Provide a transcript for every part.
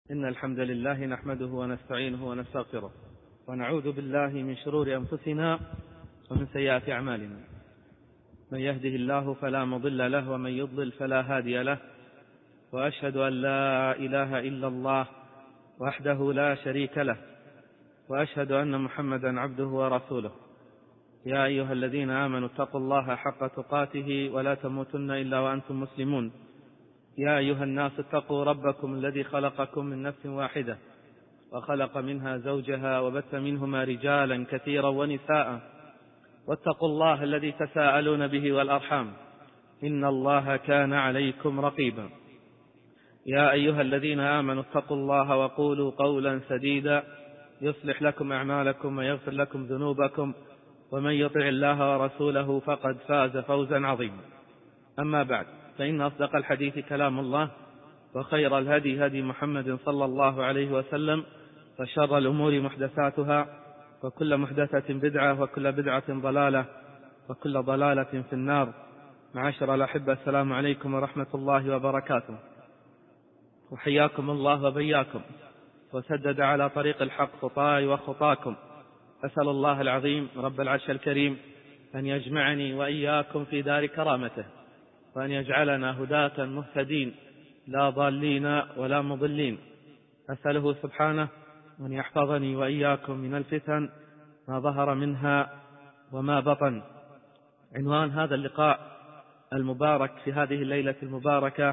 إن الحمد لله نحمده ونستعينه ونستغفره ونعوذ بالله من شرور أنفسنا ومن سيئات أعمالنا. من يهده الله فلا مضل له ومن يضلل فلا هادي له، وأشهد أن لا إله إلا الله وحده لا شريك له، وأشهد أن محمدا عبده ورسوله. يا أيها الذين آمنوا اتقوا الله حق تقاته ولا تموتن إلا وأنتم مسلمون. يا أيها الناس اتقوا ربكم الذي خلقكم من نفس واحدة وخلق منها زوجها وبث منهما رجالا كثيرا ونساء، واتقوا الله الذي تساءلون به والأرحام، إن الله كان عليكم رقيبا. يا أيها الذين آمنوا اتقوا الله وقولوا قولا سديدا يصلح لكم أعمالكم ويغفر لكم ذنوبكم، ومن يطع الله ورسوله فقد فاز فوزا عظيما. أما بعد، فإن أصدق الحديث كلام الله، وخير الهدي هدي محمد صلى الله عليه وسلم، وشر الأمور محدثاتها، وكل محدثة بدعة، وكل بدعة ضلالة، وكل ضلالة في النار. معاشر الأحبة، السلام عليكم ورحمة الله وبركاته، وحياكم الله وبياكم، وسدد على طريق الحق خطاي وخطاكم. أسأل الله العظيم رب العرش الكريم أن يجمعني وإياكم في دار كرامته، وأن يجعلنا هداة مهتدين لا ضالين ولا مضلين. أسأله سبحانه أن يحفظني وإياكم من الفتن ما ظهر منها وما بطن. عنوان هذا اللقاء المبارك في هذه الليلة المباركة: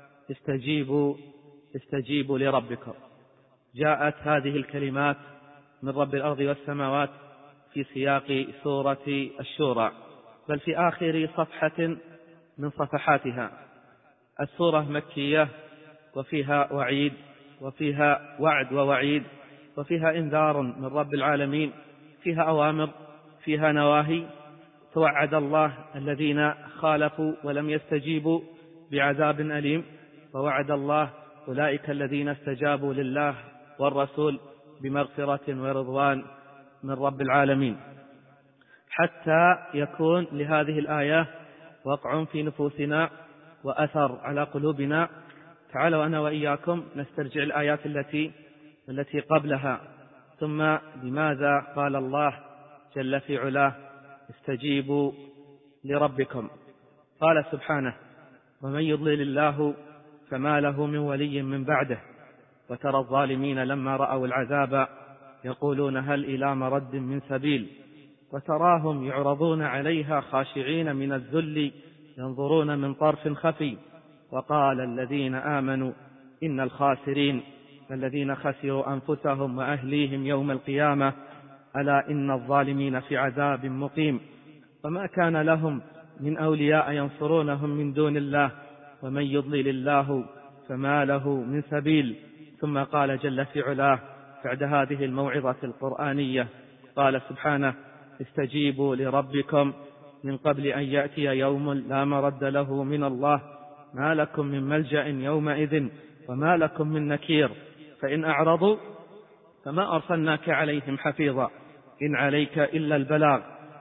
استجيبوا لربكم. جاءت هذه الكلمات من رب الأرض والسماوات في سياق سورة الشورى، بل في آخر صفحة من صفحاتها. السورة مكية، وفيها وعيد، وفيها وعد ووعيد، وفيها إنذار من رب العالمين، فيها أوامر، فيها نواهي. توعد الله الذين خالفوا ولم يستجيبوا بعذاب أليم، ووعد الله أولئك الذين استجابوا لله والرسول بمغفرة ورضوان من رب العالمين، حتى يكون لهذه الآية وقع في نفوسنا وأثر على قلوبنا. تعالوا أنا وإياكم نسترجع الآيات التي قبلها. ثم لماذا قال الله جل في علاه: استجيبوا لربكم؟ قال سبحانه: ومن يضلل الله فما له من ولي من بعده، وترى الظالمين لما رأوا العذاب يقولون هل إلى مرد من سبيل، وتراهم يعرضون عليها خاشعين من الذل ينظرون من طرف خفي. وقال الذين آمنوا إن الخاسرين الذين خسروا أنفسهم وأهليهم يوم القيامة ألا إن الظالمين في عذاب مقيم. وما كان لهم من أولياء ينصرونهم من دون الله، ومن يضلل الله فما له من سبيل. ثم قال جل في علاه بعد هذه الموعظة القرآنية، قال سبحانه: استجيبوا لربكم من قبل أن يأتي يوم لا مرد له من الله، ما لكم من ملجأ يومئذ وما لكم من نكير. فإن أعرضوا فما أرسلناك عليهم حفيظا إن عليك إلا البلاغ،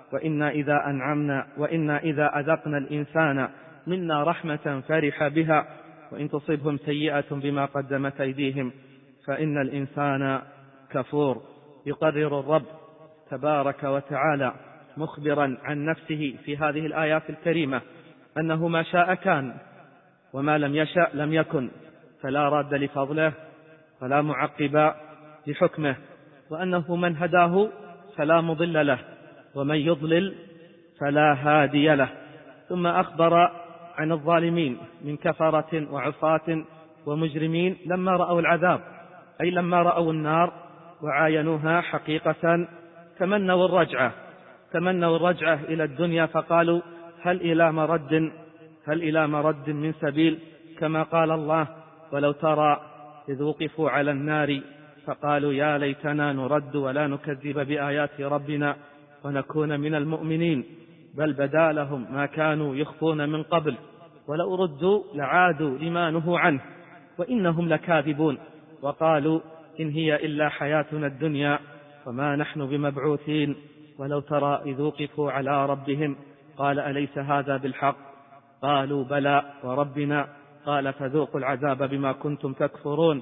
وإنا إذا أذقنا الإنسان منا رحمة فرح بها، وإن تصبهم سيئة بما قدمت أيديهم فإن الإنسان كفور. يقرر الرب تبارك وتعالى مخبرا عن نفسه في هذه الآيات الكريمة أنه ما شاء كان، وما لم يشأ لم يكن، فلا راد لفضله فلا معقب لحكمه، وأنه من هداه فلا مضل له ومن يضلل فلا هادي له. ثم أخبر عن الظالمين من كفرة وعصاة ومجرمين لما رأوا العذاب، أي لما رأوا النار وعاينوها حقيقة تمنوا الرجعة إلى الدنيا، فقالوا هل إلى مرد من سبيل، كما قال الله: ولو ترى إذ وقفوا على النار فقالوا يا ليتنا نرد ولا نكذب بآيات ربنا ونكون من المؤمنين، بل بدا لهم ما كانوا يخفون من قبل، ولو ردوا لعادوا لما نهوا عنه وإنهم لكاذبون. وقالوا إن هي إلا حياتنا الدنيا وما نحن بمبعوثين، ولو ترى إذ وقفوا على ربهم قال أليس هذا بالحق، قالوا بلى وربنا، قال فذوقوا العذاب بما كنتم تكفرون.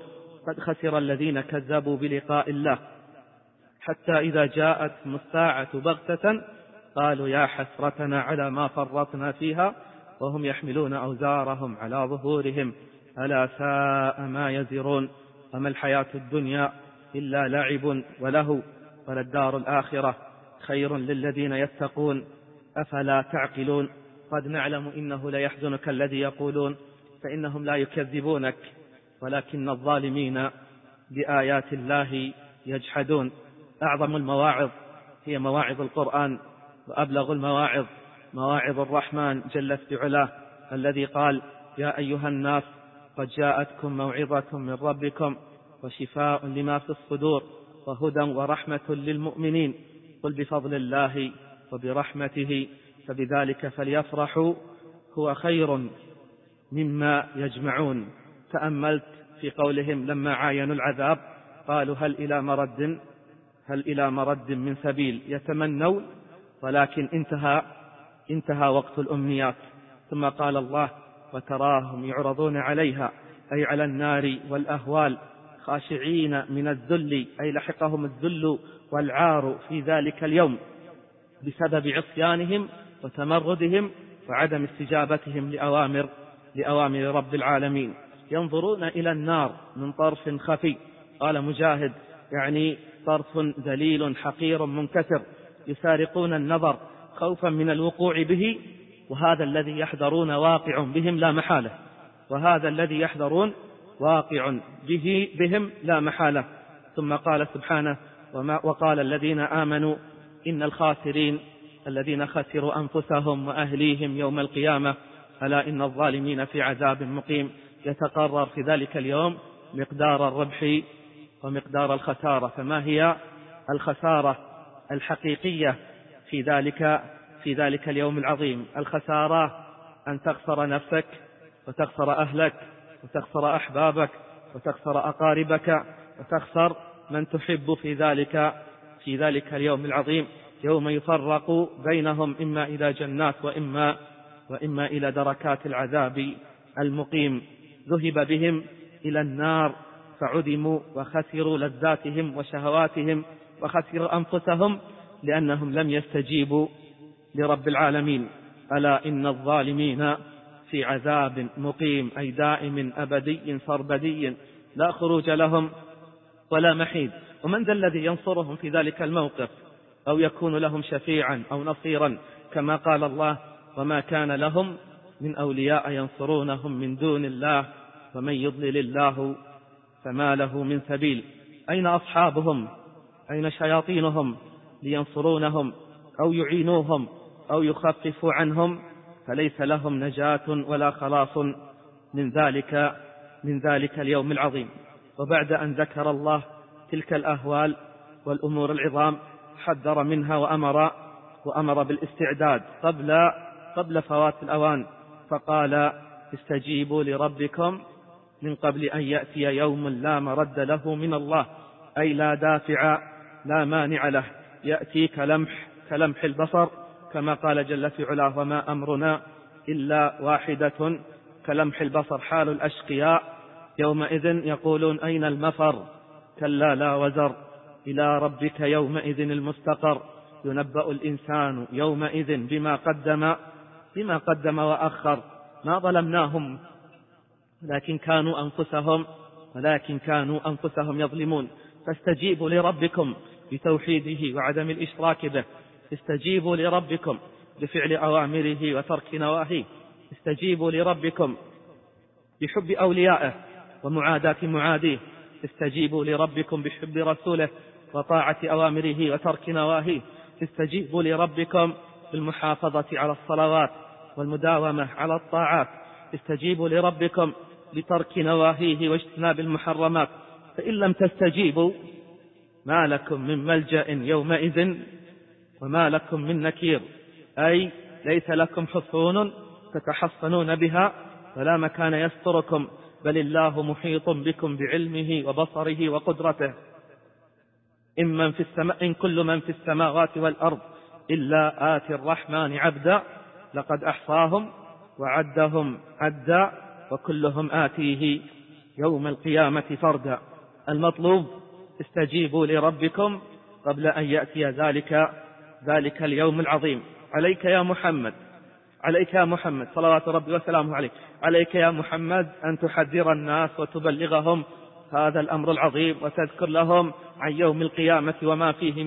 قد خسر الذين كذبوا بلقاء الله حتى إذا جاءتهم الساعة بغتة قالوا يا حسرتنا على ما فرطنا فيها وهم يحملون أوزارهم على ظهورهم ألا ساء ما يزرون وما الحياة الدنيا إلا لعب ولهو وللدار الآخرة خير للذين يتقون أفلا تعقلون قد نعلم إنه ليحزنك الذي يقولون فإنهم لا يكذبونك ولكن الظالمين بآيات الله يجحدون. أعظم المواعظ هي مواعظ القرآن وأبلغ المواعظ مواعظ الرحمن جل في علاه الذي قال يا أيها الناس قد جاءتكم موعظة من ربكم وشفاء لما في الصدور وهدى ورحمة للمؤمنين قل بفضل الله وبرحمته فبذلك فليفرحوا هو خير مما يجمعون. تأملت في قولهم لما عاينوا العذاب قالوا هل إلى مرد من سبيل يتمنون ولكن انتهى وقت الأمنيات. ثم قال الله وتراهم يعرضون عليها أي على النار والأهوال خاشعين من الذل أي لحقهم الذل والعار في ذلك اليوم بسبب عصيانهم وتمردهم وعدم استجابتهم لأوامر رب العالمين. ينظرون إلى النار من طرف خفي قال مجاهد يعني طرف ذليل حقير منكسر يسارقون النظر خوفا من الوقوع به وهذا الذي يحذرون واقع بهم لا محالة وهذا الذي يحذرون واقع بهم لا محالة. ثم قال سبحانه وقال الذين آمنوا إن الخاسرين الذين خسروا أنفسهم وأهليهم يوم القيامة ألا إن الظالمين في عذاب مقيم. يتقرر في ذلك اليوم مقدار الربح ومقدار الخسارة. فما هي الخسارة الحقيقية في ذلك اليوم العظيم؟ الخسارة أن تخسر نفسك وتخسر أهلك وتخسر أحبابك وتخسر أقاربك وتخسر من تحب في ذلك اليوم العظيم يوم يفرق بينهم إما إلى جنات وإما إلى دركات العذاب المقيم. ذهب بهم إلى النار فعدموا وخسروا لذاتهم وشهواتهم وخسروا أنفسهم لأنهم لم يستجيبوا لرب العالمين. ألا إن الظالمين في عذاب مقيم أي دائم أبدي سربدي لا خروج لهم ولا محيد. ومن ذا الذي ينصرهم في ذلك الموقف أو يكون لهم شفيعا أو نصيرا كما قال الله وما كان لهم من أولياء ينصرونهم من دون الله ومن يضلل الله فما له من سبيل. أين أصحابهم أين شياطينهم لينصرونهم أو يعينوهم أو يخففوا عنهم؟ فليس لهم نجاة ولا خلاص من ذلك اليوم العظيم. وبعد أن ذكر الله تلك الأهوال والأمور العظام حذر منها وأمر بالاستعداد قبل فوات الأوان فقال استجيبوا لربكم من قبل أن يأتي يوم لا مرد له من الله أي لا دافع لا مانع له يأتي كلمح البصر كما قال جل في علاه وما أمرنا إلا واحدة كلمح البصر. حال الأشقياء يومئذ يقولون أين المفر كلا لا وزر إلى ربك يومئذ المستقر ينبأ الإنسان يومئذ بما قدم وأخر. ما ظلمناهم ولكن كانوا أنفسهم يظلمون. فاستجيبوا لربكم بتوحيده وعدم الإشراك به. استجيبوا لربكم بفعل أوامره وترك نواهيه. استجيبوا لربكم بحب أوليائه ومعاداة معاديه. استجيبوا لربكم بحب رسوله وطاعة أوامره وترك نواهيه. استجيبوا لربكم بالمحافظة على الصلوات والمداومة على الطاعات. استجيبوا لربكم بترك نواهيه واجتناب المحرمات. فإن لم تستجيبوا ما لكم من ملجأ يومئذ وما لكم من نكير أي ليس لكم حصون تتحصنون بها ولا مكان يستركم بل الله محيط بكم بعلمه وبصره وقدرته. إن كل من في السماوات والأرض إلا آتي الرحمن عبدا لقد أحصاهم وعدهم عدا وكلهم آتيه يوم القيامة فردا. المطلوب استجيبوا لربكم قبل أن يأتي ذلك اليوم العظيم. عليك يا محمد صلوات ربي وسلامه عليك، عليك يا محمد أن تحذر الناس وتبلغهم هذا الأمر العظيم، وتذكر لهم عن يوم القيامة وما فيه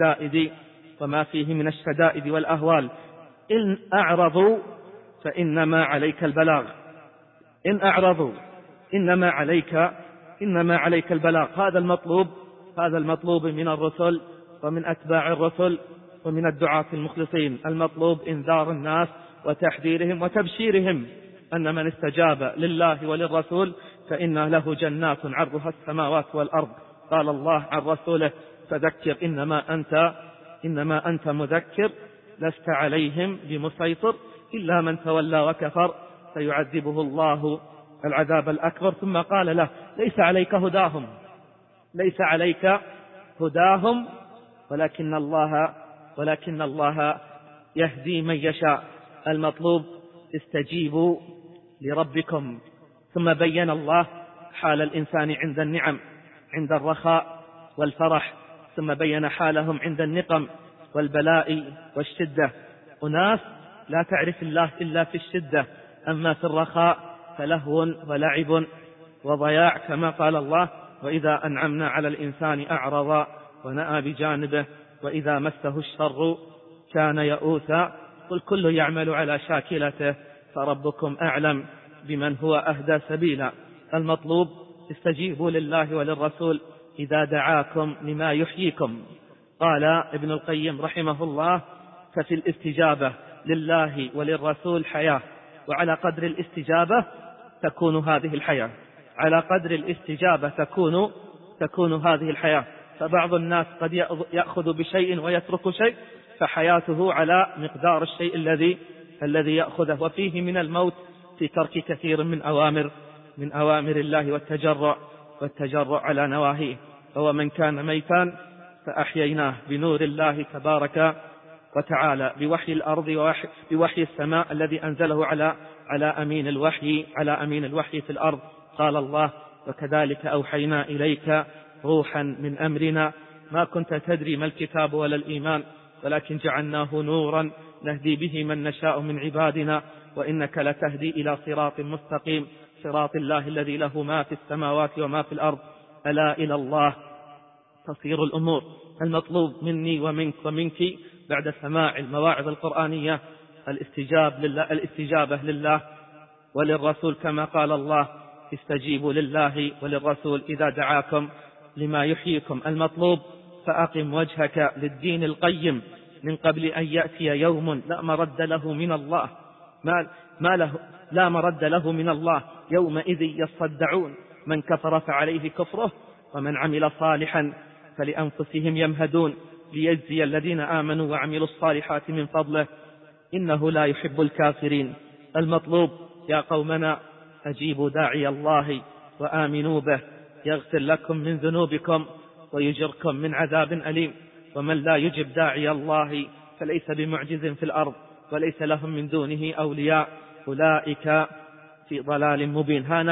من الشدائد والأهوال. إن أعرضوا فإنما عليك البلاغ، إن أعرضوا إنما عليك البلاغ. هذا المطلوب من الرسل ومن أتباع الرسل ومن الدعاة المخلصين. المطلوب إنذار الناس وتحذيرهم وتبشيرهم أن من استجاب لله وللرسول فإن له جنات عرضها السماوات والأرض. قال الله عن رسوله: فذكر إنما أنت مذكر لست عليهم بمسيطر إلا من تولى وكفر فيعذبه الله العذاب الأكبر. ثم قال له: ليس عليك هداهم ولكن الله يهدي من يشاء. المطلوب استجيبوا لربكم. ثم بين الله حال الإنسان عند النعم، عند الرخاء والفرح، ثم بين حالهم عند النقم والبلاء والشدة. أناس لا تعرف الله إلا في الشدة، أما في الرخاء فلهو ولعب وضياع، كما قال الله: وإذا أنعمنا على الإنسان أعرض ونأى بجانبه وإذا مسه الشر كان يئوسا. قل كل يعمل على شاكلته فربكم أعلم بمن هو أهدى سبيلا. المطلوب استجيبوا لله وللرسول إذا دعاكم لما يحييكم. قال ابن القيم رحمه الله: ففي الاستجابة لله وللرسول حياة، وعلى قدر الاستجابة تكون هذه الحياة، على قدر الاستجابة تكون هذه الحياة. فبعض الناس قد يأخذ بشيء ويترك شيء، فحياته على مقدار الشيء الذي يأخذه، وفيه من الموت في ترك كثير من أوامر الله والتجرع على نواهيه. هو من كان ميتا فأحييناه بنور الله تبارك وتعالى، بوحي الأرض بوحي السماء الذي أنزله على أمين الوحي في الأرض. قال الله: وكذلك أوحينا إليك روحا من أمرنا ما كنت تدري ما الكتاب ولا الإيمان ولكن جعلناه نورا نهدي به من نشاء من عبادنا وإنك لتهدي إلى صراط مستقيم، صراط الله الذي له ما في السماوات وما في الأرض، ألا إلى الله تصير الأمور. المطلوب مني ومنك ومنك بعد سماع المواعظ القرآنية الاستجابة لله وللرسول، كما قال الله: استجيبوا لله وللرسول إذا دعاكم لما يحييكم. المطلوب فأقم وجهك للدين القيم من قبل أن يأتي يوم لا مرد له من الله يومئذ يصدعون، من كفر فعليه كفره ومن عمل صالحا فلأنفسهم يمهدون ليجزي الذين آمنوا وعملوا الصالحات من فضله إنه لا يحب الكافرين. المطلوب يا قومنا أجيبوا داعي الله وآمنوا به يغفر لكم من ذنوبكم ويجركم من عذاب أليم. ومن لا يجب داعي الله فليس بمعجز في الأرض وليس لهم من دونه أولياء أولئك في ضلال مبين. ها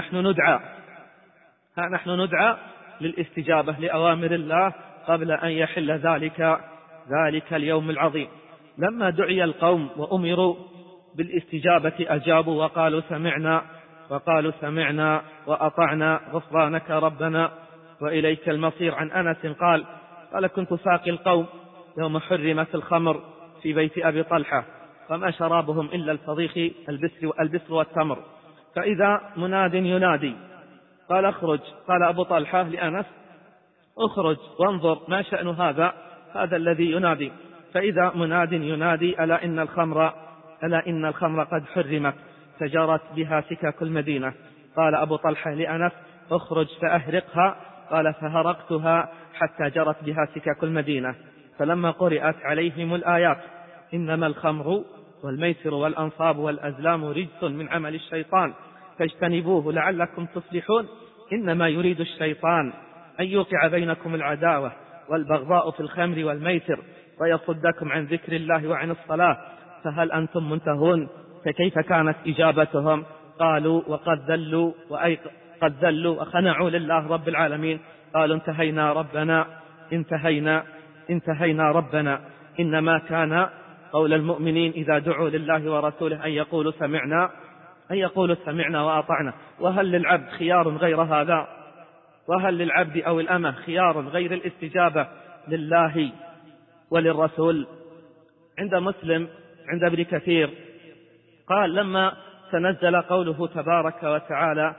نحن ندعى للاستجابة لأوامر الله قبل أن يحل ذلك اليوم العظيم. لما دعي القوم وأمروا بالاستجابة أجابوا وقالوا سمعنا وأطعنا غفرانك ربنا وإليك المصير. عن أنس قال كنت ساقي القوم يوم حرمت الخمر في بيت أبي طلحة فما شرابهم إلا الفضيخ البسر والتمر، فإذا مناد ينادي قال اخرج، قال أبو طلحة لأنس اخرج وانظر ما شأن هذا الذي ينادي، فإذا مناد ينادي ألا إن الخمر قد حرمت فجرت بها سكك المدينة. قال أبو طلحة لأنس اخرج فأهرقها، قال فهرقتها حتى جرت بها سكك المدينة. فلما قرأت عليهم الآيات إنما الخمر والميسر والأنصاب والأزلام رجس من عمل الشيطان فاجتنبوه لعلكم تفلحون، إنما يريد الشيطان أن يوقع بينكم العداوة والبغضاء في الخمر والميسر ويصدكم عن ذكر الله وعن الصلاة فهل أنتم منتهون؟ فكيف كانت إجابتهم؟ قالوا قد ذلوا وخنعوا لله رب العالمين قالوا انتهينا ربنا. إنما كان قول المؤمنين إذا دعوا لله ورسوله أن يقولوا سمعنا وأطعنا. وهل للعبد خيار غير هذا؟ وهل للعبد أو الأمة خيار غير الاستجابة لله وللرسول؟ عند مسلم عند ابن كثير قال لما تنزل قوله تبارك وتعالى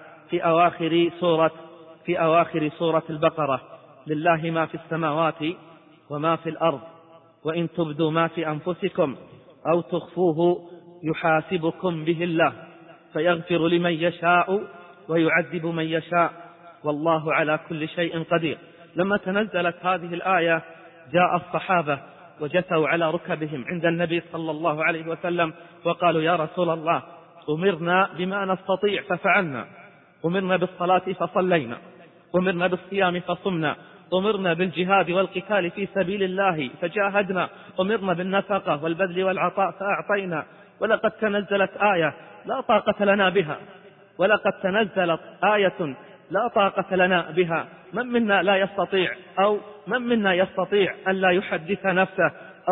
في أواخر سورة البقرة: لله ما في السماوات وما في الأرض وإن تبدوا ما في أنفسكم أو تخفوه يحاسبكم به الله فيغفر لمن يشاء ويعذب من يشاء والله على كل شيء قدير. لما تنزلت هذه الآية جاء الصحابة وجثوا على ركبهم عند النبي صلى الله عليه وسلم وقالوا: يا رسول الله، أمرنا بما نستطيع ففعلنا، أمرنا بالصلاة فصلينا، أمرنا بالصيام فصمنا، أمرنا بالجهاد والقتال في سبيل الله فجاهدنا، أمرنا بالنفقة والبذل والعطاء فأعطينا، ولقد تنزلت آية لا طاقة لنا بها، ولقد تنزلت آية لا طاقة لنا بها. من منا لا يستطيع من منا يستطيع أن لا يحدث نفسه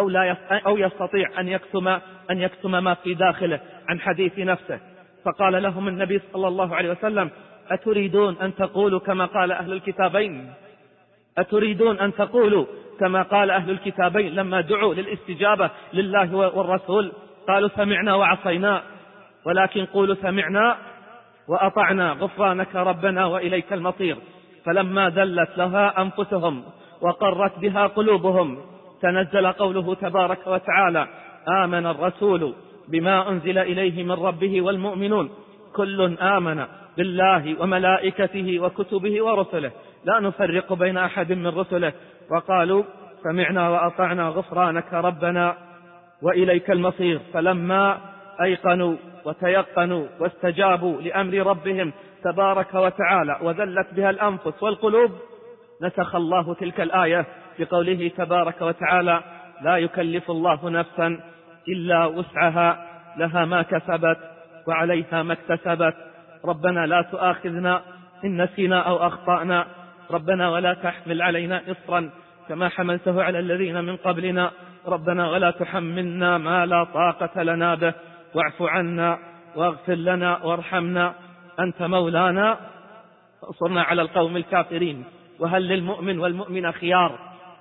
أو يستطيع أن يكتم ما في داخله عن حديث نفسه؟ فقال لهم النبي صلى الله عليه وسلم: أتريدون أن تقولوا كما قال أهل الكتابين؟ أتريدون أن تقولوا كما قال أهل الكتابين لما دعوا للاستجابة لله والرسول؟ قالوا: سمعنا وعصينا، ولكن قولوا: سمعنا وأطعنا غفرانك ربنا وإليك المصير. فلما ذلت لها أنفسهم وقرت بها قلوبهم تنزل قوله تبارك وتعالى: آمن الرسول بما أنزل إليه من ربه والمؤمنون كل آمن بالله وملائكته وكتبه ورسله لا نفرق بين أحد من رسله وقالوا: سمعنا وأطعنا غفرانك ربنا وإليك المصير. فلما أيقنوا وتيقنوا واستجابوا لأمر ربهم تبارك وتعالى وذلت بها الأنفس والقلوب، نسخ الله تلك الآية بقوله تبارك وتعالى: لا يكلف الله نفسا إلا وسعها لها ما كسبت وعليها ما اكتسبت. ربنا لا تؤاخذنا إن نسينا أو أخطأنا، ربنا ولا تحمل علينا إصرا كما حملته على الذين من قبلنا، ربنا ولا تحملنا ما لا طاقة لنا به، واعف عنا واغفر لنا وارحمنا أنت مولانا فانصرنا على القوم الكافرين. وهل للمؤمن والمؤمن خيار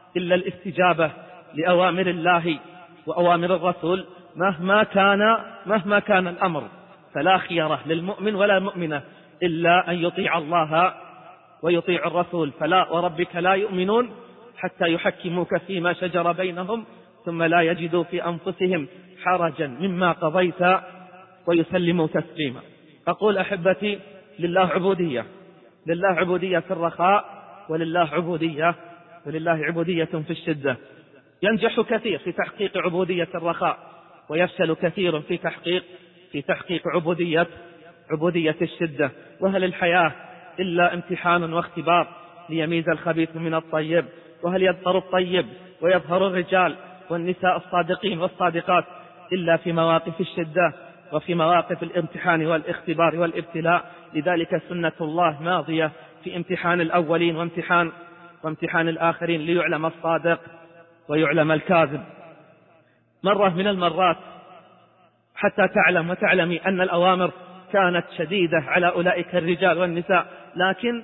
إلا لأوامر الله وأوامر الرسول؟ مهما كان الأمر فلا خيار للمؤمن ولا المؤمنة إلا أن يطيع الله ويطيع الرسول. فلا وربك لا يؤمنون حتى يحكموك فيما شجر بينهم ثم لا يجدوا في أنفسهم حرجا مما قضيت ويسلموا تسليما. أقول أحبتي: لله عبودية في الرخاء، ولله عبودية في الشدة. ينجح كثير في تحقيق عبودية الرخاء، ويفشل كثير في تحقيق عبودية الشدة. وهل الحياة إلا امتحان واختبار ليميز الخبيث من الطيب؟ وهل يظهر الطيب ويظهر الرجال والنساء الصادقين والصادقات إلا في مواقف الشدة وفي مواقف الامتحان والاختبار والابتلاء؟ لذلك سنة الله ماضية في امتحان الأولين وامتحان الآخرين ليعلم الصادق ويعلم الكاذب. مرة من المرات حتى تعلم وتعلمي أن الأوامر كانت شديدة على أولئك الرجال والنساء، لكن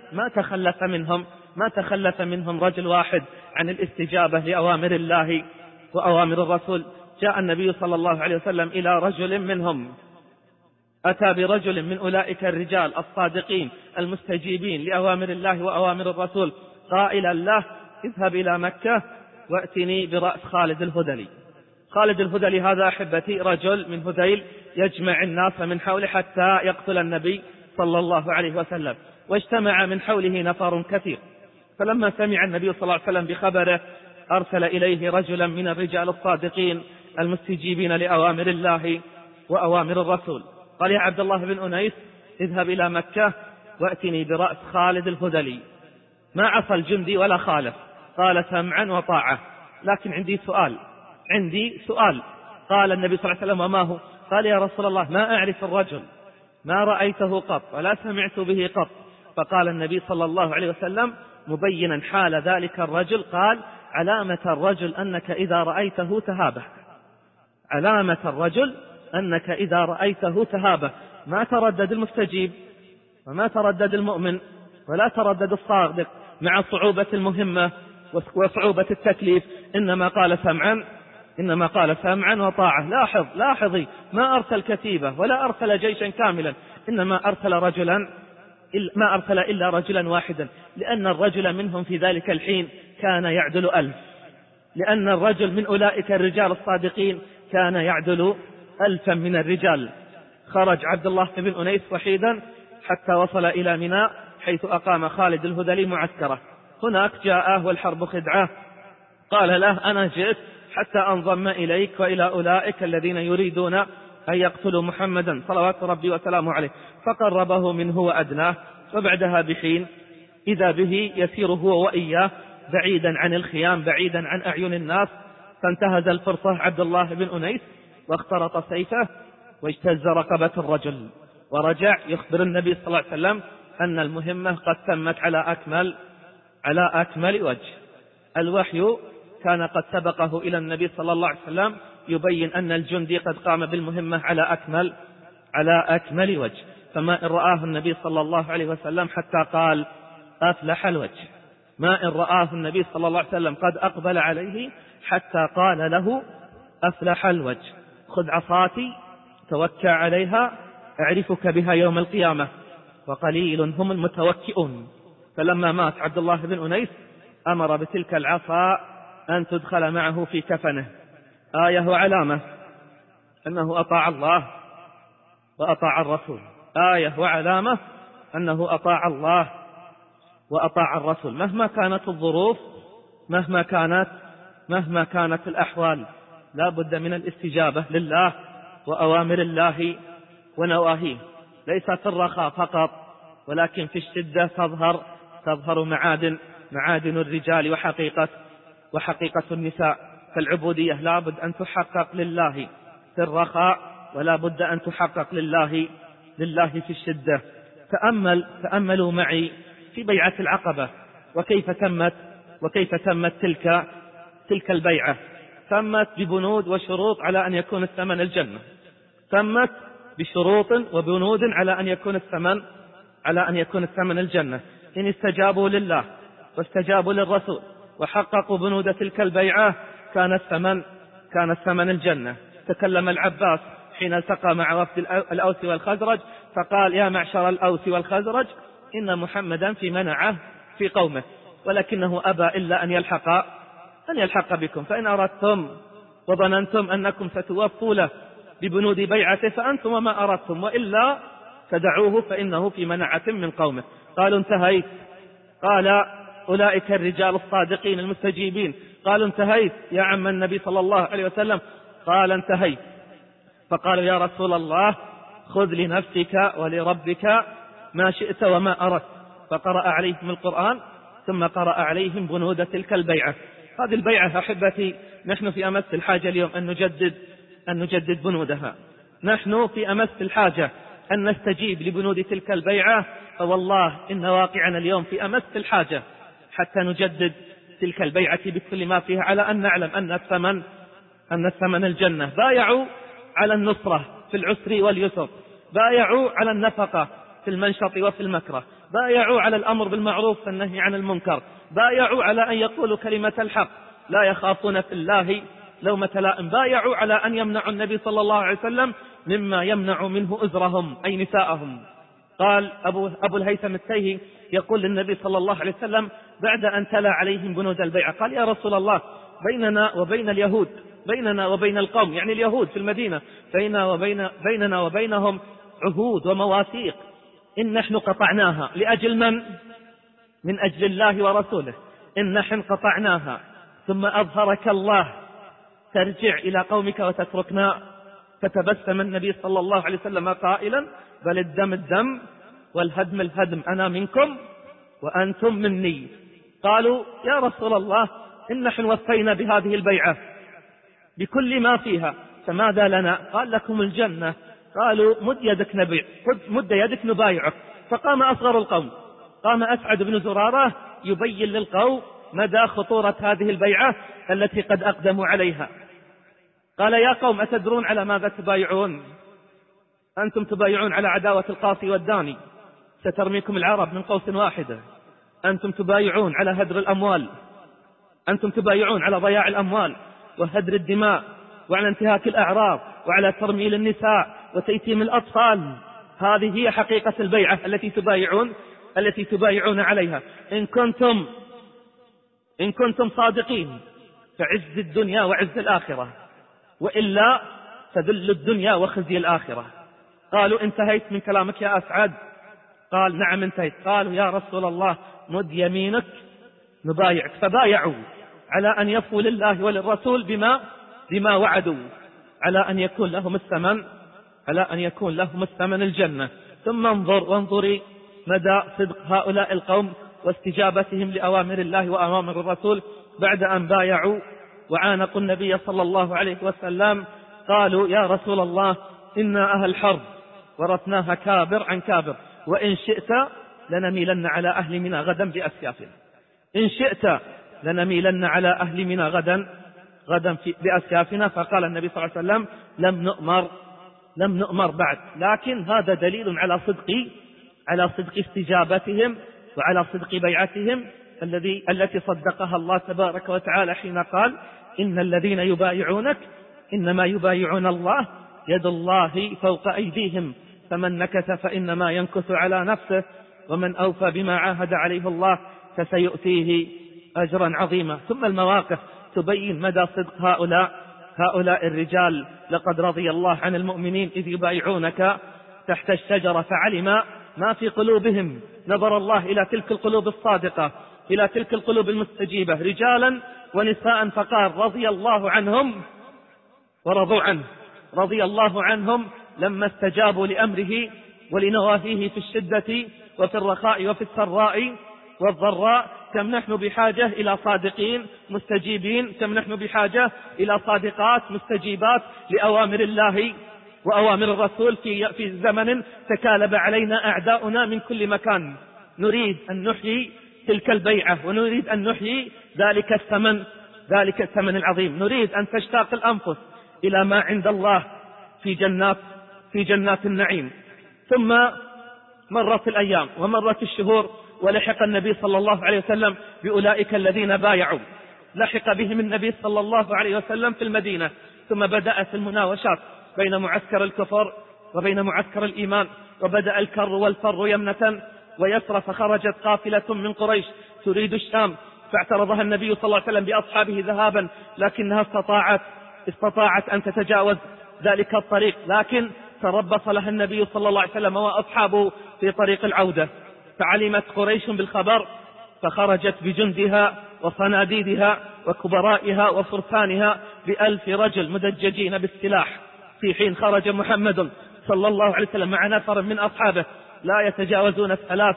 ما تخلف منهم رجل واحد عن الاستجابة لأوامر الله وأوامر الرسول. جاء النبي صلى الله عليه وسلم إلى رجل منهم، أتى برجل من أولئك الرجال الصادقين المستجيبين لأوامر الله وأوامر الرسول قائلا له: اذهب إلى مكة وأتني برأس خالد الهذلي. خالد الهذلي هذا أحبتي رجل من هذيل يجمع الناس من حوله حتى يقتل النبي صلى الله عليه وسلم، واجتمع من حوله نفر كثير. فلما سمع النبي صلى الله عليه وسلم بخبره أرسل إليه رجلا من الرجال الصادقين المستجيبين لأوامر الله وأوامر الرسول، قال: يا عبد الله بن أنيس، اذهب إلى مكة وأتني برأس خالد الهذلي. ما عصى الجندي ولا خالف، قال: سمعا وطاعة، لكن عندي سؤال. قال النبي صلى الله عليه وسلم: وما هو؟ قال: يا رسول الله، ما أعرف الرجل، ما رأيته قط ولا سمعت به قط. فقال النبي صلى الله عليه وسلم: مبينا حال ذلك الرجل قال: علامة الرجل أنك إذا رأيته تهابه، علامة الرجل أنك إذا رأيته تهابه. ما تردد المستجيب وما تردد المؤمن ولا تردد الصادق مع صعوبة المهمة وصعوبة التكليف، إنما قال سمعا وطاعة. لاحظي ما أرسل كتيبة ولا أرسل جيشا كاملا، إنما ما أرسل إلا رجلا واحدا، لأن الرجل منهم في ذلك الحين كان يعدل 1000، لأن الرجل من أولئك الرجال الصادقين كان يعدل 1000 من الرجال. خرج عبد الله بن أنيس وحيدا حتى وصل إلى ميناء، حيث أقام خالد الهذلي معسكره. هناك جاءه والحرب خدعة، قال له: أنا جئت حتى أنضم إليك وإلى أولئك الذين يريدون أن يقتلوا محمدا صلوات ربي وسلامه عليه. فقربه منه وأدناه، وبعدها بحين إذا به يسير هو وإياه بعيدا عن الخيام، بعيدا عن أعين الناس. فانتهز الفرصة عبد الله بن أنيس واخترط سيفه واجتز رقبة الرجل، ورجع يخبر النبي صلى الله عليه وسلم أن المهمة قد تمت على أكمل وجه. الوحي كان قد سبقه إلى النبي صلى الله عليه وسلم يبين أن الجندي قد قام بالمهمة على أكمل وجه. فما إن رآه النبي صلى الله عليه وسلم حتى قال: أفلح الوجه. ما إن رآه النبي صلى الله عليه وسلم قد أقبل عليه حتى قال له: أفلح الوجه، خذ عصاتي توكى عليها أعرفك بها يوم القيامة، وقليل هم المتوكئون. فلما مات عبد الله بن أنيس أمر بتلك العصا أن تدخل معه في كفنه، آية وعلامة أنه أطاع الله وأطاع الرسول، آية وعلامة أنه أطاع الله وأطاع الرسول، مهما كانت الظروف، مهما كانت الأحوال، لا بد من الاستجابة لله وأوامر الله ونواهيه. ليس في الرخاء فقط، ولكن في الشدة تظهر معادن الرجال وحقيقة النساء. فالعبودية لا بد أن تحقق لله في الرخاء، ولا بد أن تحقق لله في الشدة. تأملوا معي في بيعة العقبة وكيف تمت تلك البيعة. تمت ببنود وشروط على أن يكون الثمن الجنة، تمت بشروط وبنود على أن يكون الثمن الجنة. إن استجابوا لله واستجابوا للرسول وحققوا بنود تلك البيعة كان الثمن الجنة. تكلم العباس حين التقى مع وفد الأوس والخزرج فقال: يا معشر الأوس والخزرج، إن محمدا في منعه في قومه، ولكنه أبى إلا أن يلحق بكم، فإن أردتم وظننتم أنكم ستوفوا له ببنود بيعته فأنتم وما أردتم، وإلا فدعوه فإنه في منعة من قومه. قالوا: انتهيت. قال أولئك الرجال الصادقين المستجيبين: قالوا: انتهيت يا عم النبي صلى الله عليه وسلم؟ قال: انتهيت. فقالوا: يا رسول الله، خذ لنفسك ولربك ما شئت وما أردت. فقرأ عليهم القرآن، ثم قرأ عليهم بنود تلك البيعة. هذه البيعة أحبتي نحن في أمس الحاجة اليوم أن نجدد بنودها. نحن في أمس الحاجة أن نستجيب لبنود تلك البيعة، فوالله إن واقعنا اليوم في أمس الحاجة حتى نجدد تلك البيعة بكل ما فيها، على أن نعلم أن الثمن الجنة. بايعوا على النصرة في العسر واليسر، بايعوا على النفقة في المنشط وفي المكره، بايعوا على الأمر بالمعروف والنهي عن المنكر، بايعوا على أن يقولوا كلمة الحق لا يخافون في الله لومة لائم، بايعوا على أن يمنعوا النبي صلى الله عليه وسلم مما يمنع منه أزرهم أي نساءهم. قال أبو الهيثم التيهي يقول للنبي صلى الله عليه وسلم بعد أن تلا عليهم بنود البيعة، قال: يا رسول الله، بيننا وبين اليهود، بيننا وبين القوم، يعني اليهود في المدينة، بيننا وبينهم عهود ومواثيق، إن نحن قطعناها لأجل من أجل الله ورسوله، إن نحن قطعناها ثم أظهرك الله ترجع إلى قومك وتتركنا. فتبسم النبي صلى الله عليه وسلم قائلا: بل الدم والهدم الهدم، أنا منكم وأنتم مني. قالوا: يا رسول الله، إن نحن وفينا بهذه البيعة بكل ما فيها، فماذا لنا؟ قال: لكم الجنة. قالوا: مد يدك نبايعك. فقام أصغر القوم، قام أسعد بن زرارة يبين للقوم مدى خطورة هذه البيعة التي قد أقدموا عليها. قال: يا قوم أتدرون على ماذا تبايعون؟ أنتم تبايعون على عداوة القاصي والداني، سترميكم العرب من قوس واحدة. أنتم تبايعون على هدر الأموال، أنتم تبايعون على ضياع الأموال وهدر الدماء وعلى انتهاك الأعراض وعلى ترميل النساء وتيتيم الأطفال. هذه هي حقيقة البيعة التي تبايعون عليها. إن كنتم صادقين فعز الدنيا وعز الآخرة، وإلا فذل الدنيا وخزي الآخرة. قالوا: انتهيت من كلامك يا أسعد؟ قال: نعم انتهيت. قالوا: يا رسول الله مد يمينك نبايعك. فبايعوا على أن يفوا لله وللرسول بما وعدوا، على أن يكون لهم الثمن الجنة. ثم وانظري مدى صدق هؤلاء القوم واستجابتهم لأوامر الله وأوامر الرسول بعد أن بايعوا وعانقوا النبي صلى الله عليه وسلم. قالوا: يا رسول الله إنا أهل حرب ورثناها كابر عن كابر، وإن شئت لنميلن على أهل منى غدا بأسيافنا. إن شئت لنميلن على أهل منى غدا بأسيافنا. فقال النبي صلى الله عليه وسلم: لم نؤمر بعد. لكن هذا دليل على صدق استجابتهم وعلى صدق بيعتهم التي صدقها الله تبارك وتعالى حين قال: إن الذين يبايعونك إنما يبايعون الله يد الله فوق أيديهم فمن نكث فإنما ينكث على نفسه ومن أوفى بما عاهد عليه الله فسيؤتيه أجرا عظيما. ثم المواقف تبين مدى صدق هؤلاء الرجال. لقد رضي الله عن المؤمنين إذ يبايعونك تحت الشجرة فعلم ما في قلوبهم. نظر الله إلى تلك القلوب الصادقة، إلى تلك القلوب المستجيبة، رجالا ونساء، فقال: رضي الله عنهم ورضوا عنه. رضي الله عنهم لما استجابوا لأمره ولنواهيه في الشدة وفي الرخاء وفي السراء والضراء. كم نحن بحاجة إلى صادقين مستجيبين، كم نحن بحاجة إلى صادقات مستجيبات لأوامر الله وأوامر الرسول في زمن تكالب علينا أعداؤنا من كل مكان. نريد أن نحيي تلك البيعة، ونريد أن نحيي ذلك الثمن العظيم. نريد أن تشتاق الأنفس إلى ما عند الله في جنات النعيم. ثم مرت الأيام ومرت الشهور، ولحق النبي صلى الله عليه وسلم بأولئك الذين بايعوا. لحق بهم النبي صلى الله عليه وسلم في المدينة. ثم بدأت المناوشات بين معسكر الكفر وبين معسكر الإيمان، وبدأ الكر والفر يمنة ويسرى. فخرجت قافلة من قريش تريد الشام، فاعترضها النبي صلى الله عليه وسلم بأصحابه ذهابا، لكنها استطاعت أن تتجاوز ذلك الطريق، لكن تربص لها النبي صلى الله عليه وسلم وأصحابه في طريق العودة. فعلمت قريش بالخبر، فخرجت بجندها وصناديدها وكبرائها وفرسانها ب1000 رجل مدججين بالسلاح، في حين خرج محمد صلى الله عليه وسلم مع نفر من أصحابه لا يتجاوزون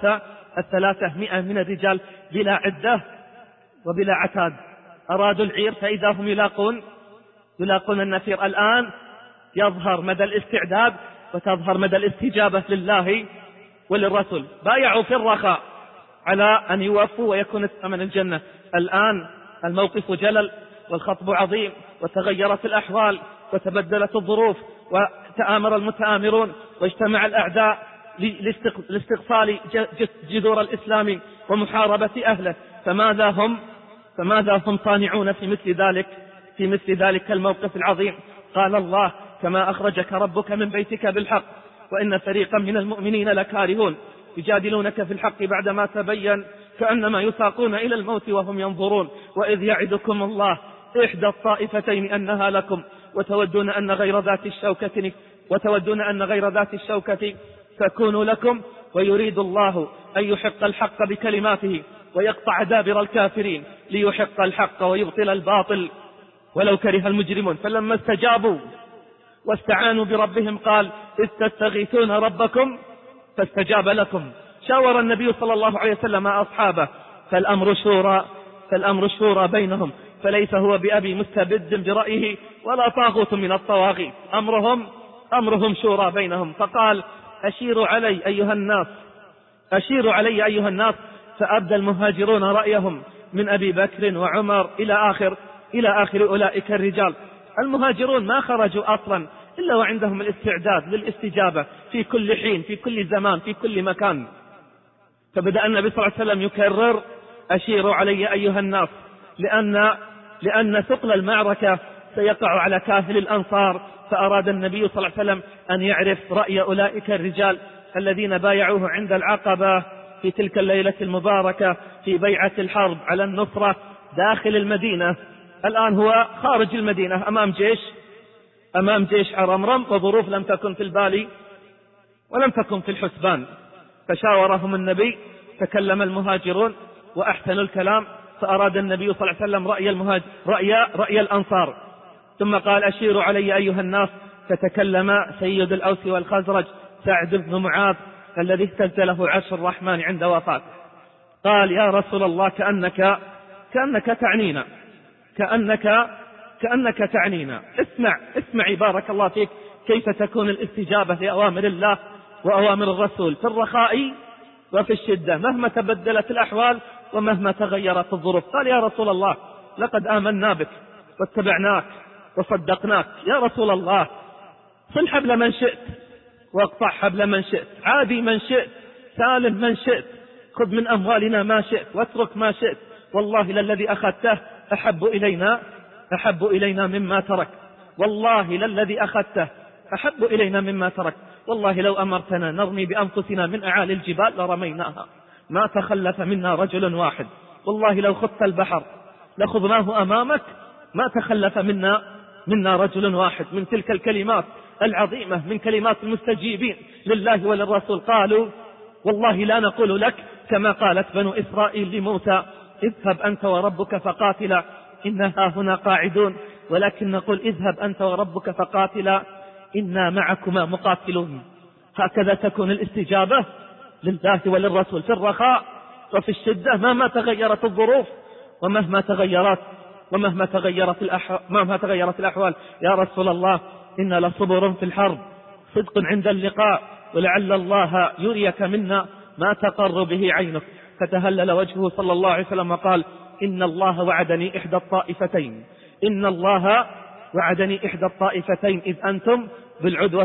300 من الرجال بلا عدة وبلا عتاد. أرادوا العير فإذا هم يلاقون النفير. الآن يظهر مدى الاستعداد وتظهر مدى الاستجابة لله وللرسول. بايعوا في الرخاء على أن يوفوا ويكون الثمن الجنة. الآن الموقف جلل والخطب عظيم، وتغيرت الأحوال وتبدلت الظروف، وتآمر المتآمرون، واجتمع الأعداء لاستقصال جذور الإسلام ومحاربة أهله. فماذا هم صانعون في مثل ذلك الموقف العظيم؟ قال الله: كما أخرجك ربك من بيتك بالحق وإن فريقا من المؤمنين لكارهون يجادلونك في الحق بعدما تبين كأنما يساقون إلى الموت وهم ينظرون. وإذ يعدكم الله إحدى الطائفتين أنها لكم وتودون أن غير ذات الشوكة تكون لكم ويريد الله أن يحق الحق بكلماته ويقطع دابر الكافرين ليحق الحق ويبطل الباطل ولو كره المجرمون. فلما استجابوا واستعانوا بربهم قال: إذ تستغيثون ربكم فاستجاب لكم. شاور النبي صلى الله عليه وسلم أصحابه، فالأمر شورى بينهم، فليس هو بأبي مستبد برأيه ولا طاغوت من الطواغيت، أمرهم شورى بينهم. فقال: أشيروا علي أيها الناس فأبدى المهاجرون رأيهم من أبي بكر وعمر إلى آخر أولئك الرجال. المهاجرون ما خرجوا أصلا إلا وعندهم الاستعداد للاستجابة في كل حين، في كل زمان، في كل مكان. فبدأ النبي صلى الله عليه وسلم يكرر: أشيروا علي أيها الناس، لأن ثقل المعركة سيقع على كاهل الأنصار. فأراد النبي صلى الله عليه وسلم أن يعرف رأي أولئك الرجال الذين بايعوه عند العقبة في تلك الليلة المباركة في بيعة الحرب على النصرة داخل المدينة. الآن هو خارج المدينة أمام جيش عرمرم، وظروف لم تكن في البال ولم تكن في الحسبان. فشاورهم النبي، تكلم المهاجرون وأحسنوا الكلام، فأراد النبي صلى الله عليه وسلم رأي الأنصار، ثم قال: أشيروا علي أيها الناس. فتكلم سيد الأوس والخزرج سعد بن معاذ الذي اهتز له عرش الرحمن عند وفاته. قال: يا رسول الله، كأنك تعنينا. اسمعي بارك الله فيك كيف تكون الاستجابة لأوامر الله وأوامر الرسول في الرخاء وفي الشدة، مهما تبدلت الأحوال ومهما تغيرت الظروف. قال: يا رسول الله، لقد آمنا بك واتبعناك وصدقناك. يا رسول الله، صل حبل من شئت واقطع حبل من شئت، عادي من شئت، سالم من شئت، خذ من أموالنا ما شئت واترك ما شئت، والله للذي أخذته أحب إلينا مما ترك، والله للذي أخذته أحب إلينا مما ترك، والله لو أمرتنا نرمي بأنفسنا من أعالي الجبال لرميناها، ما تخلف منا رجل واحد، والله لو خضت البحر لخضناه أمامك، ما تخلف منا رجل واحد. من تلك الكلمات العظيمة، من كلمات المستجيبين لله وللرسول. قالوا: والله لا نقول لك كما قالت بنو إسرائيل لموسى: اذهب أنت وربك فقاتلا إنها هنا قاعدون، ولكن نقول: اذهب أنت وربك فقاتلا إنا معكما مقاتلون. هكذا تكون الاستجابة لله وللرسول في الرخاء وفي الشدة، مهما تغيرت الظروف ومهما تغيرت الأحوال. يا رسول الله، إن لصبر في الحرب، صدق عند اللقاء، ولعل الله يريك منا ما تقر به عينك. فتهلل وجهه صلى الله عليه وسلم وقال: إن الله وعدني إحدى الطائفتين إذ أنتم بالعدوة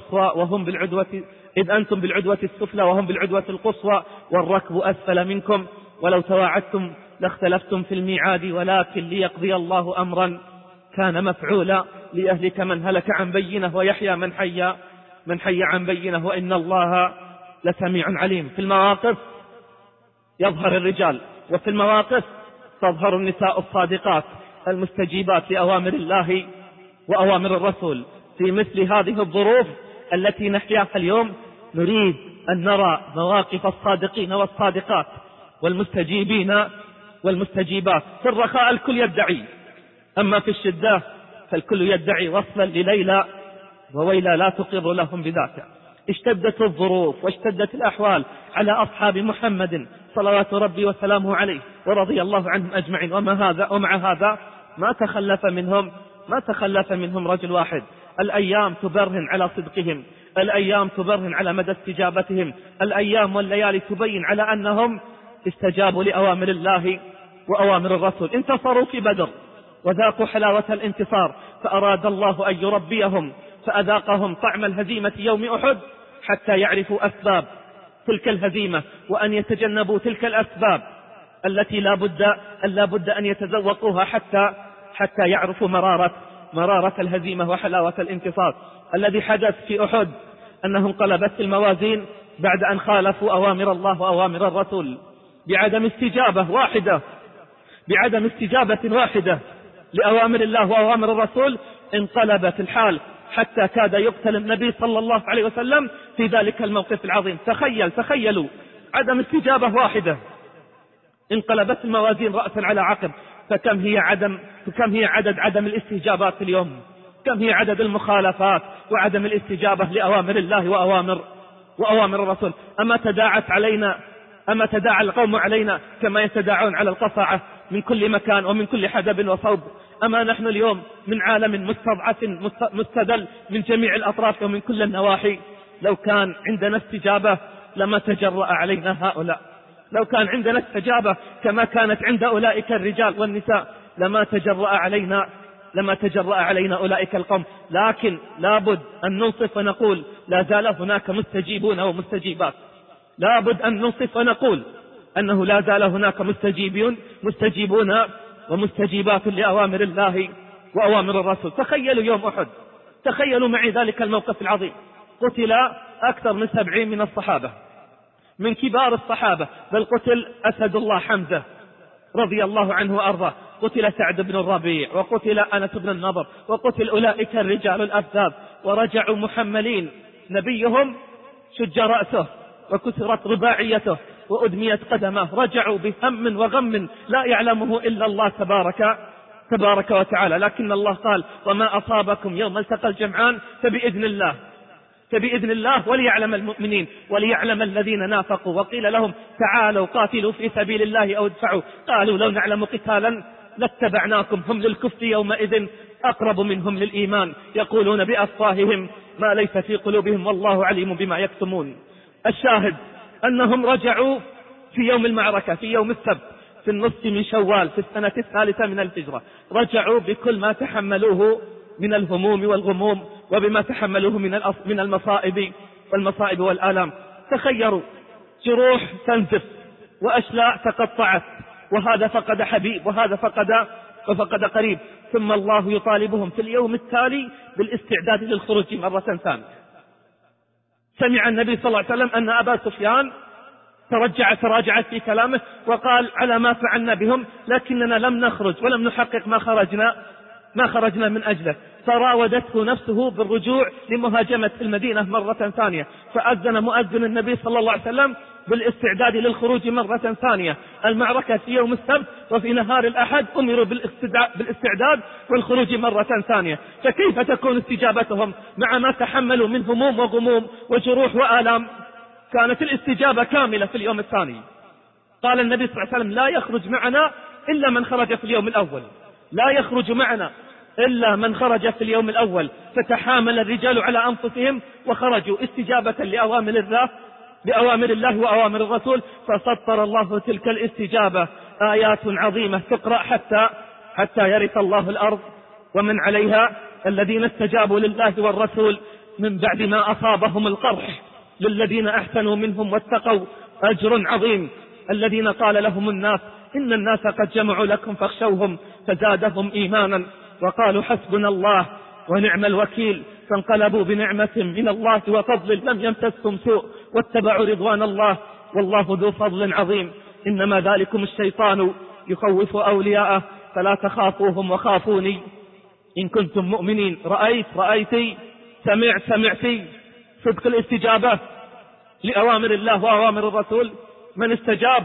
السفلى وهم بالعدوة القصوى والركب أسفل منكم، ولو تواعدتم لاختلفتم في الميعاد، ولكن ليقضي الله أمرا كان مفعولا ليهلك من هلك عن بينه ويحيى من حي عن بينه، وإن الله لسميع عليم. في المواقف يظهر الرجال، وفي المواقف تظهر النساء الصادقات المستجيبات لأوامر الله وأوامر الرسول. في مثل هذه الظروف التي نحياها اليوم نريد أن نرى مواقف الصادقين والصادقات والمستجيبين والمستجيبات. في الرخاء الكل يدعي، أما في الشدة فالكل يدعي وصلا لليلى وويلى لا تقر لهم بذاك. اشتدت الظروف واشتدت الأحوال على أصحاب محمد صلوات ربي وسلامه عليه ورضي الله عنهم أجمعين، ومع هذا ما تخلف منهم رجل واحد. الأيام تبرهن على صدقهم، الأيام تبرهن على مدى استجابتهم، الأيام والليالي تبين على أنهم استجابوا لأوامر الله وأوامر الرسول. انتصروا في بدر وذاقوا حلاوة الانتصار، فأراد الله أن يربيهم فأذاقهم طعم الهزيمة يوم أحد حتى يعرفوا أسباب تلك الهزيمة، وأن يتجنبوا تلك الأسباب التي لا بد أن يتذوقوها حتى يعرفوا مرارة الهزيمة وحلاوة الانتصار. الذي حدث في أحد أنه انقلبت الموازين بعد أن خالفوا أوامر الله وأوامر الرسول بعدم استجابة واحدة لأوامر الله وأوامر الرسول. انقلبت الحال حتى كاد يقتل النبي صلى الله عليه وسلم في ذلك الموقف العظيم. تخيلوا عدم استجابة واحدة، انقلبت الموازين رأسا على عقب. فكم هي عدد الاستجابات اليوم، كم هي عدد المخالفات وعدم الاستجابة لأوامر الله وأوامر الرسول. أما تداعى القوم علينا كما يتداعون على القصعة من كل مكان ومن كل حدب وصوب. أما نحن اليوم من عالم مستضعف مستدل من جميع الأطراف ومن كل النواحي. لو كان عندنا استجابة لما تجرأ علينا هؤلاء، لو كان عندنا استجابة كما كانت عند أولئك الرجال والنساء لما تجرأ علينا أولئك القوم. لكن لابد أن ننصف ونقول لا زال هناك مستجيبون ومستجيبات، لابد أن ننصف ونقول أنه لا زال هناك مستجيبون ومستجيبات لأوامر الله وأوامر الرسول. تخيلوا يوم أحد، تخيلوا معي ذلك الموقف العظيم. قتل أكثر من 70 من الصحابة، من كبار الصحابة، بل قتل أسد الله حمزة رضي الله عنه وأرضاه، قتل سعد بن الربيع، وقتل أنس بن النضر، وقتل أولئك الرجال الأفذاذ، ورجعوا محملين نبيهم شج رأسه وكسرت رباعيته وأدميت قدمه، رجعوا بهم وغم لا يعلمه إلا الله تبارك وتعالى. لكن الله قال وما أصابكم يوم التقى الجمعان فبإذن الله وليعلم المؤمنين وليعلم الذين نافقوا. وقيل لهم تعالوا قاتلوا في سبيل الله أو ادفعوا، قالوا لو نعلم قتالا لاتبعناكم. هم للكفر يومئذ أقرب منهم للإيمان، يقولون بأفواههم ما ليس في قلوبهم والله عليم بما يكتمون. الشاهد أنهم رجعوا في يوم المعركة، في يوم السبت، في النصف من شوال، في السنة 3 من الهجرة، رجعوا بكل ما تحملوه من الهموم والغموم، وبما تحملوه من المصائب والآلام. تخيروا جروح تنزف وأشلاء تقطعت، وهذا فقد حبيب وهذا فقد قريب، ثم الله يطالبهم في اليوم التالي بالاستعداد للخروج مرة ثانية. سمع النبي صلى الله عليه وسلم أن أبا سفيان تراجع في كلامه وقال على ما فعلنا بهم، لكننا لم نخرج ولم نحقق ما خرجنا من أجله. فراودته نفسه بالرجوع لمهاجمة المدينة مرة ثانية، فأذن مؤذن النبي صلى الله عليه وسلم بالاستعداد للخروج مرة ثانية. المعركة في يوم السبت، وفي نهار الأحد أمروا بالاستعداد والخروج مرة ثانية. فكيف تكون استجابتهم مع ما تحملوا من هموم وغموم وجروح وآلام؟ كانت الاستجابة كاملة في اليوم الثاني. قال النبي صلى الله عليه وسلم لا يخرج معنا إلا من خرج في اليوم الأول، لا يخرج معنا إلا من خرج في اليوم الأول. فتحامل الرجال على أنفسهم وخرجوا استجابة لأوامر الله وأوامر الرسول، فسطر الله تلك الاستجابة آيات عظيمة تقرأ حتى يرث الله الأرض ومن عليها. الذين استجابوا لله والرسول من بعد ما أصابهم القرح للذين أحسنوا منهم واتقوا أجر عظيم. الذين قال لهم الناس إن الناس قد جمعوا لكم فاخشوهم فزادهم إيمانا وقالوا حسبنا الله ونعم الوكيل، فانقلبوا بنعمة من الله وفضل لم يمسسهم سوء واتبعوا رضوان الله والله ذو فضل عظيم. إنما ذلكم الشيطان يخوف أولياءه فلا تخافوهم وخافوني إن كنتم مؤمنين. رأيتي سمعتي صدق الاستجابة لأوامر الله وأوامر الرسول. من استجاب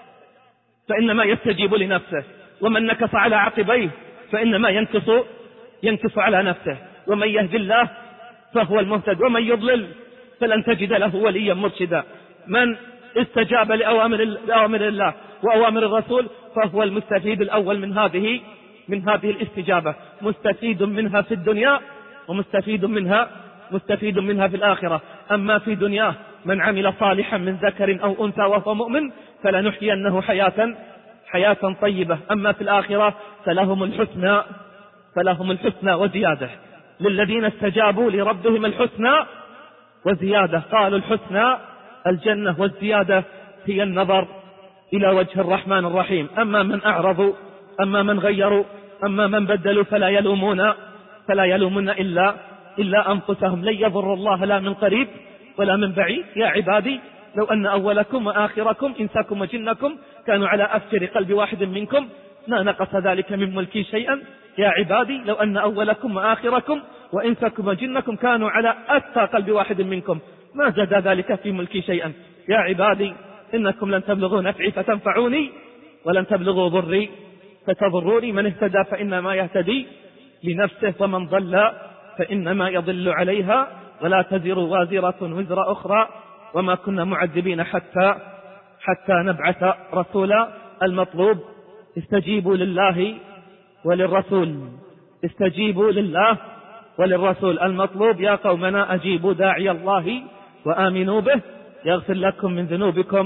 فإنما يستجيب لنفسه، ومن نكص على عقبيه فإنما ينكص على نفسه، ومن يهدي الله فهو المهتد ومن يضلل فلن تجد له وليا مرشدا. من استجاب لأوامر الله وأوامر الرسول فهو المستفيد الأول من هذه الاستجابة، مستفيد منها في الدنيا ومستفيد منها في الآخرة. أما في دنياه من عمل صالحا من ذكر أو أنثى وهو مؤمن فلنحيينه حياة طيبة. أما في الآخرة فلهم الحسنى وزيادة. للذين استجابوا لربهم الحسنى وزيادة، قالوا الحسنى الجنة والزيادة هي النظر إلى وجه الرحمن الرحيم. أما من أعرضوا، أما من غيروا، أما من بدلوا فلا يلومون إلا أنفسهم. لن يضر الله لا من قريب ولا من بعيد. يا عبادي لو أن أولكم وآخركم إنساكم وجنكم كانوا على أفجر قلب واحد منكم ما نقص ذلك من ملكي شيئا. يا عبادي لو أن أولكم وآخركم وإنساكم وجنكم كانوا على أتقى قلب واحد منكم ما زاد ذلك في ملكي شيئا. يا عبادي إنكم لن تبلغوا نفعي فتنفعوني ولن تبلغوا ضري فتضروني. من اهتدى فإنما يهتدي لنفسه ومن ضل فإنما يضل عليها ولا تزر وازرة وزر أخرى وما كنا معذبين حتى نبعث رسولا. المطلوب استجيبوا لله وللرسول، استجيبوا لله وللرسول. المطلوب يا قومنا أجيبوا داعي الله وآمنوا به يغفر لكم من ذنوبكم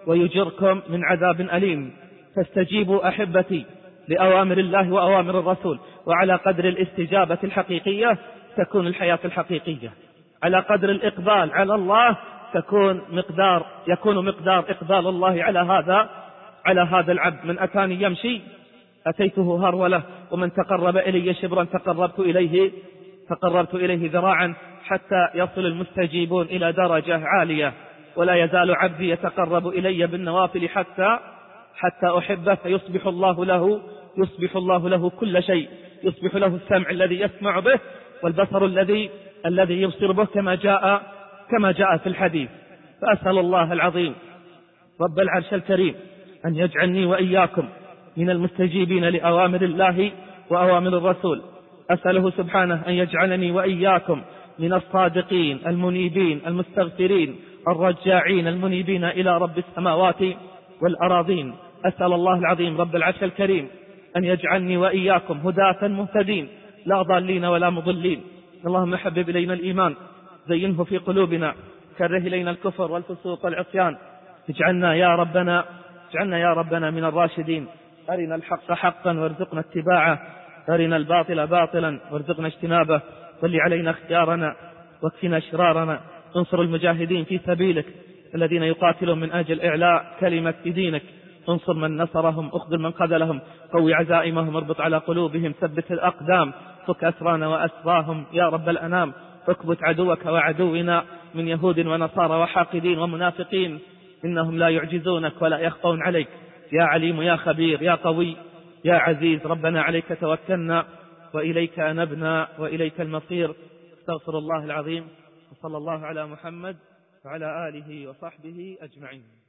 ويجركم من عذاب أليم. فاستجيبوا أحبتي لأوامر الله وأوامر الرسول، وعلى قدر الاستجابة الحقيقية تكون الحياة الحقيقية، على قدر الإقبال على الله يكون مقدار إقبال الله على هذا العبد. من أتاني يمشي أتيته هرولة، ومن تقرب إلي شبرا تقربت إليه ذراعا، حتى يصل المستجيبون إلى درجة عالية. ولا يزال عبدي يتقرب إلي بالنوافل حتى أحبه، فيصبح الله له كل شيء، يصبح له السمع الذي يسمع به، والبصر الذي يبصر به، كما جاء في الحديث. فأسأل الله العظيم رب العرش الكريم أن يجعلني وإياكم من المستجيبين لأوامر الله وأوامر الرسول. أسأله سبحانه أن يجعلني وإياكم من الصادقين المنيبين المستغفرين الرجاعين المنيبين إلى رب السماوات والأراضين. أسأل الله العظيم رب العرش الكريم أن يجعلني وإياكم هداة مهتدين لا ضالين ولا مضلين. اللهم حبب إلينا الإيمان، زينه في قلوبنا، كره إلينا الكفر والفسوق والعصيان. اجعلنا يا ربنا من الراشدين. أرنا الحق حقا وارزقنا اتباعه، أرنا الباطل باطلا وارزقنا اجتنابه. ول علينا اختيارنا واكفنا شرارنا. انصر المجاهدين في سبيلك الذين يقاتلون من أجل إعلاء كلمة دينك. انصر من نصرهم، اخذل من خذلهم، قوي عزائمهم، اربط على قلوبهم، ثبت الأقدام، فك أسرانا وأسراهم يا رب الأنام. اكبت عدوك وعدونا من يهود ونصارى وحاقدين ومنافقين، إنهم لا يعجزونك ولا يخطون عليك. يا عليم يا خبير يا قوي يا عزيز، ربنا عليك توكلنا وإليك أنبنا وإليك المصير. استغفر الله العظيم، وصلى الله على محمد وعلى آله وصحبه أجمعين.